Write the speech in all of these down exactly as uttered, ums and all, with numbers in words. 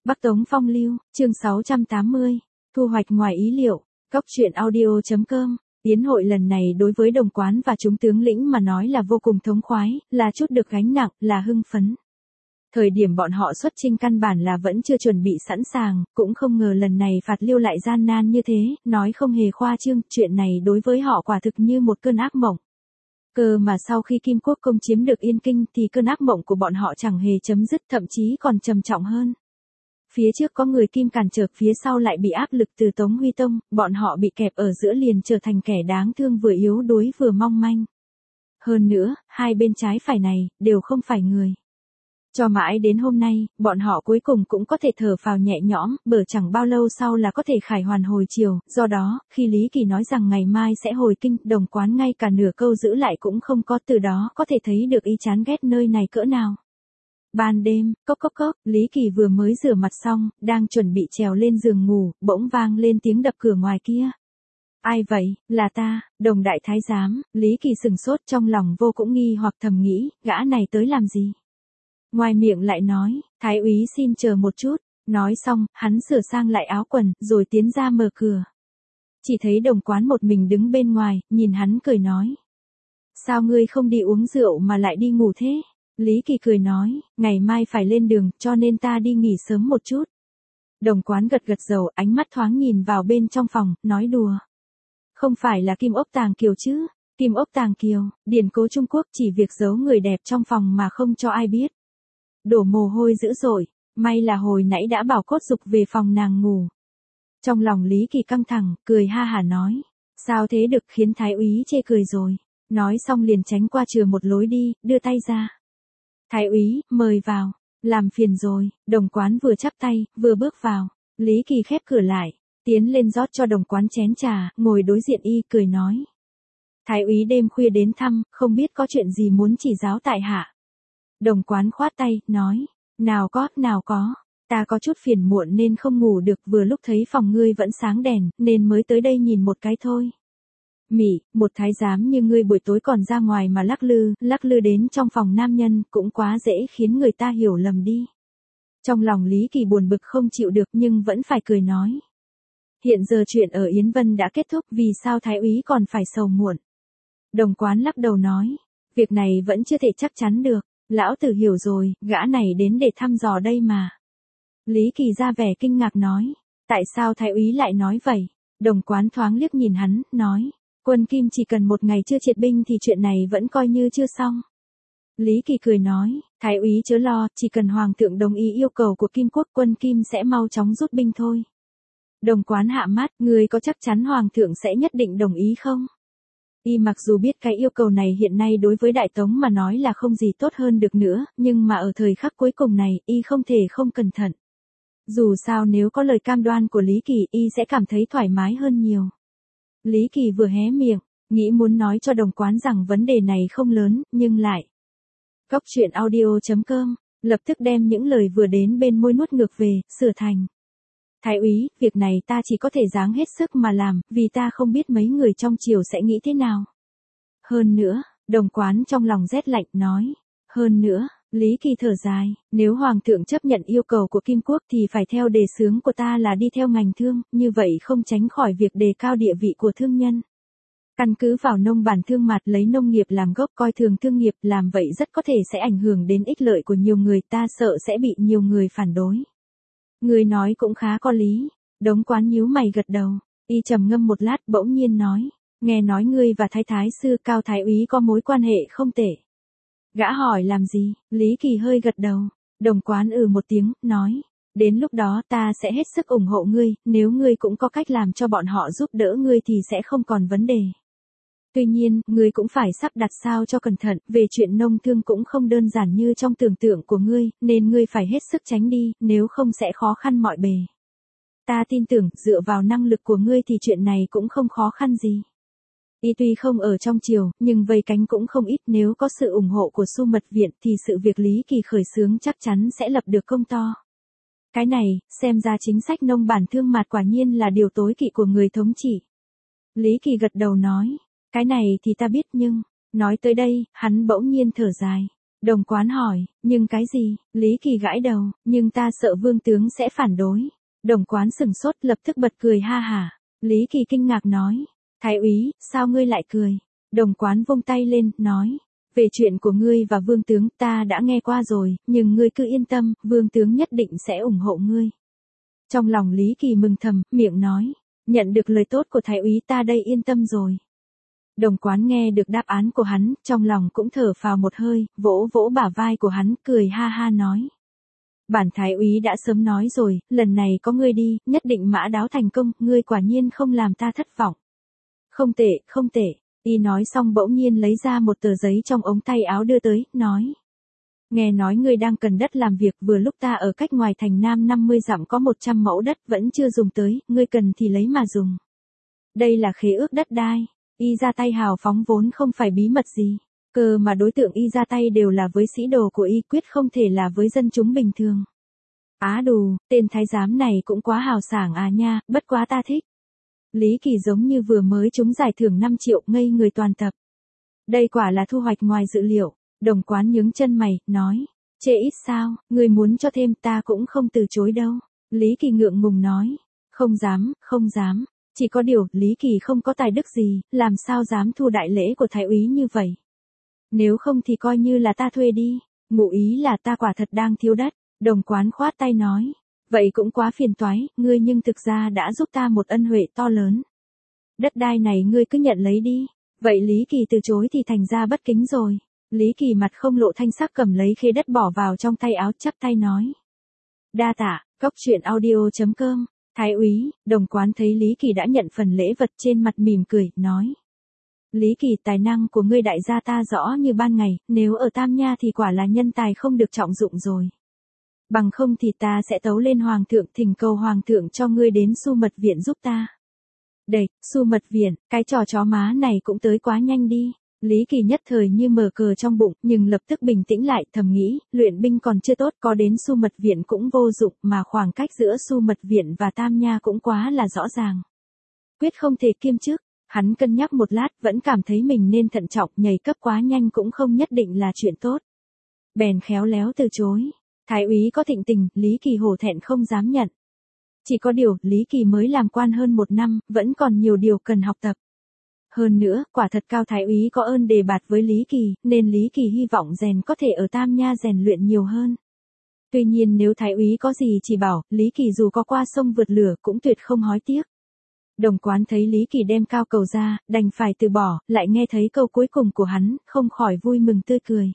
Bắc Tống Phong Lưu, chương sáu trăm tám mươi, thu hoạch ngoài ý liệu, Cóc truyện audio.com. Tiến hội lần này đối với đồng quán và chúng tướng lĩnh mà nói là vô cùng thống khoái, là chút được gánh nặng, là hưng phấn. Thời điểm bọn họ xuất chinh căn bản là vẫn chưa chuẩn bị sẵn sàng, cũng không ngờ lần này phạt Liêu lại gian nan như thế, nói không hề khoa trương, chuyện này đối với họ quả thực như một cơn ác mộng. Cơ mà sau khi Kim Quốc công chiếm được Yên Kinh thì cơn ác mộng của bọn họ chẳng hề chấm dứt, thậm chí còn trầm trọng hơn. Phía trước có người Kim cản trở, phía sau lại bị áp lực từ Tống Huy Tông, bọn họ bị kẹp ở giữa liền trở thành kẻ đáng thương, vừa yếu đuối vừa mong manh. Hơn nữa, hai bên trái phải này, đều không phải người. Cho mãi đến hôm nay, bọn họ cuối cùng cũng có thể thở phào nhẹ nhõm, bởi chẳng bao lâu sau là có thể khải hoàn hồi chiều, do đó, khi Lý Kỳ nói rằng ngày mai sẽ hồi kinh, đồng quán ngay cả nửa câu giữ lại cũng không có, từ đó có thể thấy được y chán ghét nơi này cỡ nào. Ban đêm, cốc cốc cốc, Lý Kỳ vừa mới rửa mặt xong, đang chuẩn bị trèo lên giường ngủ, bỗng vang lên tiếng đập cửa ngoài kia. Ai vậy, là ta, Đồng đại thái giám. Lý Kỳ sừng sốt, trong lòng vô cũng nghi hoặc thầm nghĩ, gã này tới làm gì? Ngoài miệng lại nói, thái úy xin chờ một chút. Nói xong, hắn sửa sang lại áo quần, rồi tiến ra mở cửa. Chỉ thấy Đồng quán một mình đứng bên ngoài, nhìn hắn cười nói. Sao ngươi không đi uống rượu mà lại đi ngủ thế? Lý Kỳ cười nói, ngày mai phải lên đường, cho nên ta đi nghỉ sớm một chút. Đồng quán gật gật đầu, ánh mắt thoáng nhìn vào bên trong phòng, nói đùa. Không phải là Kim Ốc Tàng Kiều chứ? Kim Ốc Tàng Kiều, điển cố Trung Quốc chỉ việc giấu người đẹp trong phòng mà không cho ai biết. Đổ mồ hôi dữ dội, may là hồi nãy đã bảo cốt dục về phòng nàng ngủ. Trong lòng Lý Kỳ căng thẳng, cười ha hả nói. Sao thế được, khiến thái úy chê cười rồi. Nói xong liền tránh qua chừa một lối đi, đưa tay ra. Thái úy, mời vào, làm phiền rồi. Đồng quán vừa chắp tay, vừa bước vào. Lý Kỳ khép cửa lại, tiến lên rót cho đồng quán chén trà, ngồi đối diện y, cười nói. Thái úy đêm khuya đến thăm, không biết có chuyện gì muốn chỉ giáo tại hạ. Đồng quán khoát tay, nói, nào có, nào có, ta có chút phiền muộn nên không ngủ được, vừa lúc thấy phòng ngươi vẫn sáng đèn, nên mới tới đây nhìn một cái thôi. Mị, một thái giám như ngươi buổi tối còn ra ngoài mà lắc lư, lắc lư đến trong phòng nam nhân, cũng quá dễ khiến người ta hiểu lầm đi. Trong lòng Lý Kỳ buồn bực không chịu được nhưng vẫn phải cười nói. Hiện giờ chuyện ở Yến Vân đã kết thúc, vì sao thái úy còn phải sầu muộn? Đồng quán lắc đầu nói, việc này vẫn chưa thể chắc chắn được, lão tử hiểu rồi, gã này đến để thăm dò đây mà. Lý Kỳ ra vẻ kinh ngạc nói, tại sao thái úy lại nói vậy? Đồng quán thoáng liếc nhìn hắn, nói. Quân Kim chỉ cần một ngày chưa triệt binh thì chuyện này vẫn coi như chưa xong. Lý Kỳ cười nói, thái úy chớ lo, chỉ cần hoàng thượng đồng ý yêu cầu của Kim Quốc, quân Kim sẽ mau chóng rút binh thôi. Đồng quán hạ mắt, người có chắc chắn hoàng thượng sẽ nhất định đồng ý không? Y mặc dù biết cái yêu cầu này hiện nay đối với Đại Tống mà nói là không gì tốt hơn được nữa, nhưng mà ở thời khắc cuối cùng này, y không thể không cẩn thận. Dù sao nếu có lời cam đoan của Lý Kỳ, y sẽ cảm thấy thoải mái hơn nhiều. Lý Kỳ vừa hé miệng, nghĩ muốn nói cho đồng quán rằng vấn đề này không lớn, nhưng lại. Cóc truyện audio.com, lập tức đem những lời vừa đến bên môi nuốt ngược về, sửa thành. Thái úy, việc này ta chỉ có thể dáng hết sức mà làm, vì ta không biết mấy người trong triều sẽ nghĩ thế nào. Hơn nữa, đồng quán trong lòng rét lạnh nói. Hơn nữa, Lý Kỳ thở dài, nếu hoàng thượng chấp nhận yêu cầu của Kim Quốc thì phải theo đề xướng của ta là đi theo ngành thương, như vậy không tránh khỏi việc đề cao địa vị của thương nhân. Căn cứ vào nông bản thương mạt, lấy nông nghiệp làm gốc, coi thường thương nghiệp, làm vậy rất có thể sẽ ảnh hưởng đến ích lợi của nhiều người, ta sợ sẽ bị nhiều người phản đối. Người nói cũng khá có lý. Đống quán nhíu mày gật đầu, y trầm ngâm một lát bỗng nhiên nói, nghe nói ngươi và thái thái sư Cao thái úy có mối quan hệ không tệ. Gã hỏi làm gì, Lý Kỳ hơi gật đầu, đồng quán ừ một tiếng, nói, đến lúc đó ta sẽ hết sức ủng hộ ngươi, nếu ngươi cũng có cách làm cho bọn họ giúp đỡ ngươi thì sẽ không còn vấn đề. Tuy nhiên, ngươi cũng phải sắp đặt sao cho cẩn thận, về chuyện nông thương cũng không đơn giản như trong tưởng tượng của ngươi, nên ngươi phải hết sức tránh đi, nếu không sẽ khó khăn mọi bề. Ta tin tưởng, dựa vào năng lực của ngươi thì chuyện này cũng không khó khăn gì. Y tuy không ở trong triều, nhưng vây cánh cũng không ít, nếu có sự ủng hộ của Xu Mật Viện thì sự việc Lý Kỳ khởi xướng chắc chắn sẽ lập được công to. Cái này, xem ra chính sách nông bản thương mạt quả nhiên là điều tối kỵ của người thống trị. Lý Kỳ gật đầu nói, cái này thì ta biết nhưng, nói tới đây, hắn bỗng nhiên thở dài. Đồng Quán hỏi, nhưng cái gì? Lý Kỳ gãi đầu, nhưng ta sợ Vương tướng sẽ phản đối. Đồng Quán sừng sốt lập tức bật cười ha hả. Lý Kỳ kinh ngạc nói, Thái úy, sao ngươi lại cười? Đồng Quán vung tay lên, nói, về chuyện của ngươi và Vương tướng ta đã nghe qua rồi, nhưng ngươi cứ yên tâm, Vương tướng nhất định sẽ ủng hộ ngươi. Trong lòng Lý Kỳ mừng thầm, miệng nói, nhận được lời tốt của Thái úy ta đây yên tâm rồi. Đồng Quán nghe được đáp án của hắn, trong lòng cũng thở phào một hơi, vỗ vỗ bả vai của hắn, cười ha ha nói. Bản Thái úy đã sớm nói rồi, lần này có ngươi đi, nhất định mã đáo thành công, ngươi quả nhiên không làm ta thất vọng. Không tệ, không tệ, y nói xong bỗng nhiên lấy ra một tờ giấy trong ống tay áo đưa tới, nói. Nghe nói ngươi đang cần đất làm việc, vừa lúc ta ở cách ngoài thành Nam năm mươi dặm có một trăm mẫu đất vẫn chưa dùng tới, ngươi cần thì lấy mà dùng. Đây là khế ước đất đai. Y ra tay hào phóng vốn không phải bí mật gì, cơ mà đối tượng y ra tay đều là với sĩ đồ của y, quyết không thể là với dân chúng bình thường. Á đù, tên thái giám này cũng quá hào sảng à nha, bất quá ta thích. Lý Kỳ giống như vừa mới trúng giải thưởng năm triệu, ngây người toàn tập. Đây quả là thu hoạch ngoài dự liệu. Đồng Quán nhướng chân mày, nói, chê ít sao, người muốn cho thêm ta cũng không từ chối đâu. Lý Kỳ ngượng ngùng nói, không dám, không dám. Chỉ có điều, Lý Kỳ không có tài đức gì, làm sao dám thu đại lễ của Thái úy như vậy. Nếu không thì coi như là ta thuê đi, ngụ ý là ta quả thật đang thiếu đất. Đồng Quán khoát tay nói, vậy cũng quá phiền toái, ngươi nhưng thực ra đã giúp ta một ân huệ to lớn. Đất đai này ngươi cứ nhận lấy đi. Vậy Lý Kỳ từ chối thì thành ra bất kính rồi. Lý Kỳ mặt không lộ thanh sắc cầm lấy khế đất bỏ vào trong tay áo, chắp tay nói. Đa tạ, cốc truyện audio chấm com. Thái úy, Đồng Quán thấy Lý Kỳ đã nhận phần lễ vật trên mặt mỉm cười, nói. Lý Kỳ, tài năng của ngươi đại gia ta rõ như ban ngày, nếu ở Tam Nha thì quả là nhân tài không được trọng dụng rồi. Bằng không thì ta sẽ tấu lên Hoàng thượng, thỉnh cầu Hoàng thượng cho ngươi đến Su Mật Viện giúp ta. Đây, Su Mật Viện, cái trò chó má này cũng tới quá nhanh đi. Lý Kỳ nhất thời như mở cờ trong bụng, nhưng lập tức bình tĩnh lại, thầm nghĩ, luyện binh còn chưa tốt, có đến Su Mật Viện cũng vô dụng, mà khoảng cách giữa Su Mật Viện và Tam Nha cũng quá là rõ ràng. Quyết không thể kiêm chức, hắn cân nhắc một lát, vẫn cảm thấy mình nên thận trọng, nhảy cấp quá nhanh cũng không nhất định là chuyện tốt. Bèn khéo léo từ chối. Thái úy có thịnh tình, Lý Kỳ hổ thẹn không dám nhận. Chỉ có điều, Lý Kỳ mới làm quan hơn một năm, vẫn còn nhiều điều cần học tập. Hơn nữa, quả thật Cao Thái úy có ơn đề bạt với Lý Kỳ, nên Lý Kỳ hy vọng rèn có thể ở Tam Nha rèn luyện nhiều hơn. Tuy nhiên nếu Thái úy có gì chỉ bảo, Lý Kỳ dù có qua sông vượt lửa cũng tuyệt không hối tiếc. Đồng Quán thấy Lý Kỳ đem cao cầu ra, đành phải từ bỏ, lại nghe thấy câu cuối cùng của hắn, không khỏi vui mừng tươi cười.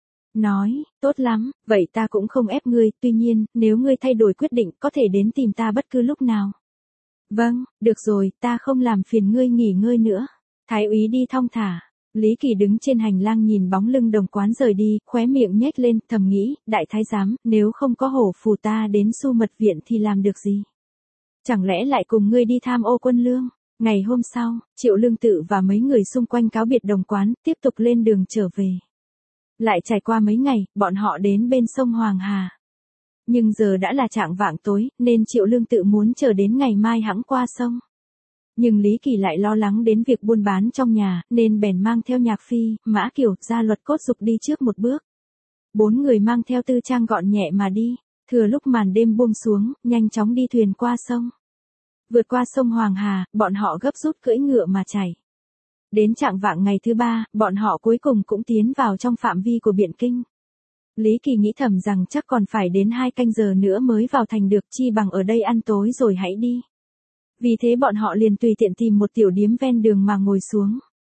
Nói, tốt lắm, vậy ta cũng không ép ngươi, tuy nhiên, nếu ngươi thay đổi quyết định, có thể đến tìm ta bất cứ lúc nào. Vâng, được rồi, ta không làm phiền ngươi nghỉ ngơi nữa. Thái úy đi thong thả. Lý Kỳ đứng trên hành lang nhìn bóng lưng Đồng Quán rời đi, khóe miệng nhếch lên, thầm nghĩ, đại thái giám, nếu không có hổ phù ta đến Su Mật Viện thì làm được gì? Chẳng lẽ lại cùng ngươi đi tham ô quân lương? Ngày hôm sau, Triệu Lương Tự và mấy người xung quanh cáo biệt Đồng Quán, tiếp tục lên đường trở về. Lại trải qua mấy ngày, bọn họ đến bên sông Hoàng Hà. Nhưng giờ đã là chạng vạng tối, nên Triệu Lương Tự muốn chờ đến ngày mai hẵng qua sông. Nhưng Lý Kỳ lại lo lắng đến việc buôn bán trong nhà, nên bèn mang theo Nhạc Phi, Mã Kiều, Gia Luật Cốt Dục đi trước một bước. Bốn người mang theo tư trang gọn nhẹ mà đi, thừa lúc màn đêm buông xuống, nhanh chóng đi thuyền qua sông. Vượt qua sông Hoàng Hà, bọn họ gấp rút cưỡi ngựa mà chạy. Đến chạng vạng ngày thứ ba, bọn họ cuối cùng cũng tiến vào trong phạm vi của Biện Kinh. Lý Kỳ nghĩ thầm rằng chắc còn phải đến hai canh giờ nữa mới vào thành được, chi bằng ở đây ăn tối rồi hãy đi. Vì thế bọn họ liền tùy tiện tìm một tiểu điếm ven đường mà ngồi xuống.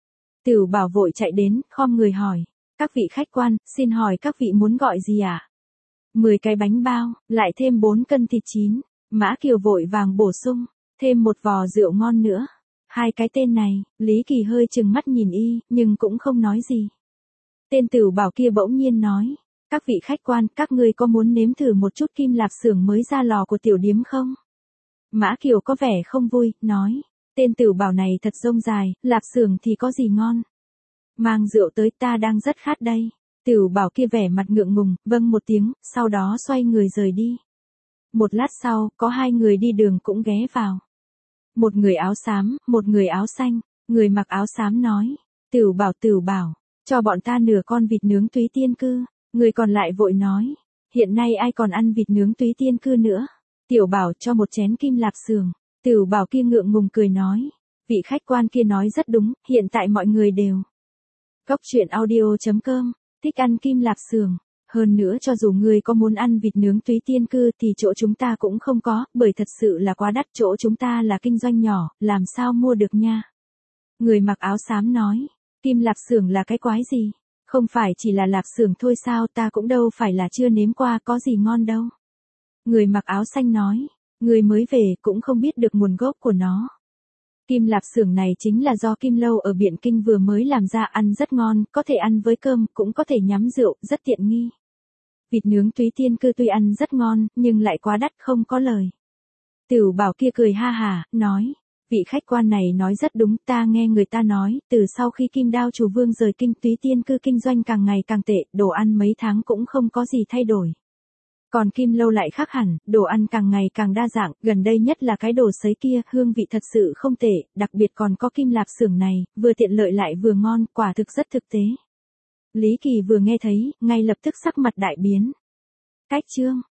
Tửu Bảo vội chạy đến, khom người hỏi. Các vị khách quan, xin hỏi các vị muốn gọi gì ạ? À? Mười cái bánh bao, lại thêm bốn cân thịt chín. Mã Kiều vội vàng bổ sung, thêm một vò rượu ngon nữa. Hai cái tên này, Lý Kỳ hơi chừng mắt nhìn y, nhưng cũng không nói gì. Tên Tửu Bảo kia bỗng nhiên nói. Các vị khách quan, các ngươi có muốn nếm thử một chút kim lạp xưởng mới ra lò của tiểu điếm không? Mã Kiều có vẻ không vui, nói. Tên Tửu Bảo này thật rông dài, lạp xưởng thì có gì ngon? Mang rượu tới, ta đang rất khát đây. Tửu Bảo kia vẻ mặt ngượng ngùng, vâng một tiếng, sau đó xoay người rời đi. Một lát sau, có hai người đi đường cũng ghé vào. Một người áo xám, một người áo xanh. Người mặc áo xám nói. Tửu Bảo, Tửu Bảo, cho bọn ta nửa con vịt nướng túy tiên cư. Người còn lại vội nói, hiện nay ai còn ăn vịt nướng túy tiên cư nữa. Tiểu Bảo cho một chén kim lạp xưởng. Tiểu Bảo kia ngượng ngùng cười nói, vị khách quan kia nói rất đúng, hiện tại mọi người đều. Cốc truyện audio chấm com, thích ăn kim lạp xưởng. Hơn nữa cho dù người có muốn ăn vịt nướng túy tiên cư thì chỗ chúng ta cũng không có, bởi thật sự là quá đắt, chỗ chúng ta là kinh doanh nhỏ, làm sao mua được nha. Người mặc áo xám nói, kim lạp xưởng là cái quái gì? Không phải chỉ là lạp xưởng thôi sao, ta cũng đâu phải là chưa nếm qua, có gì ngon đâu. Người mặc áo xanh nói, người mới về cũng không biết được nguồn gốc của nó. Kim lạp xưởng này chính là do Kim Lâu ở Biện Kinh vừa mới làm ra, ăn rất ngon, có thể ăn với cơm, cũng có thể nhắm rượu, rất tiện nghi. Vịt nướng túy tiên cư tuy ăn rất ngon, nhưng lại quá đắt, không có lời. Tiểu Bảo kia cười ha hả, nói, vị khách quan này nói rất đúng, ta nghe người ta nói, từ sau khi Kim Đao Chủ Vương rời kinh, túy tiên cư kinh doanh càng ngày càng tệ, đồ ăn mấy tháng cũng không có gì thay đổi. Còn Kim Lâu lại khác hẳn, đồ ăn càng ngày càng đa dạng, gần đây nhất là cái đồ sấy kia, hương vị thật sự không tệ, đặc biệt còn có kim lạp xưởng này, vừa tiện lợi lại vừa ngon, quả thực rất thực tế. Lý Kỳ vừa nghe thấy, ngay lập tức sắc mặt đại biến. Cách chương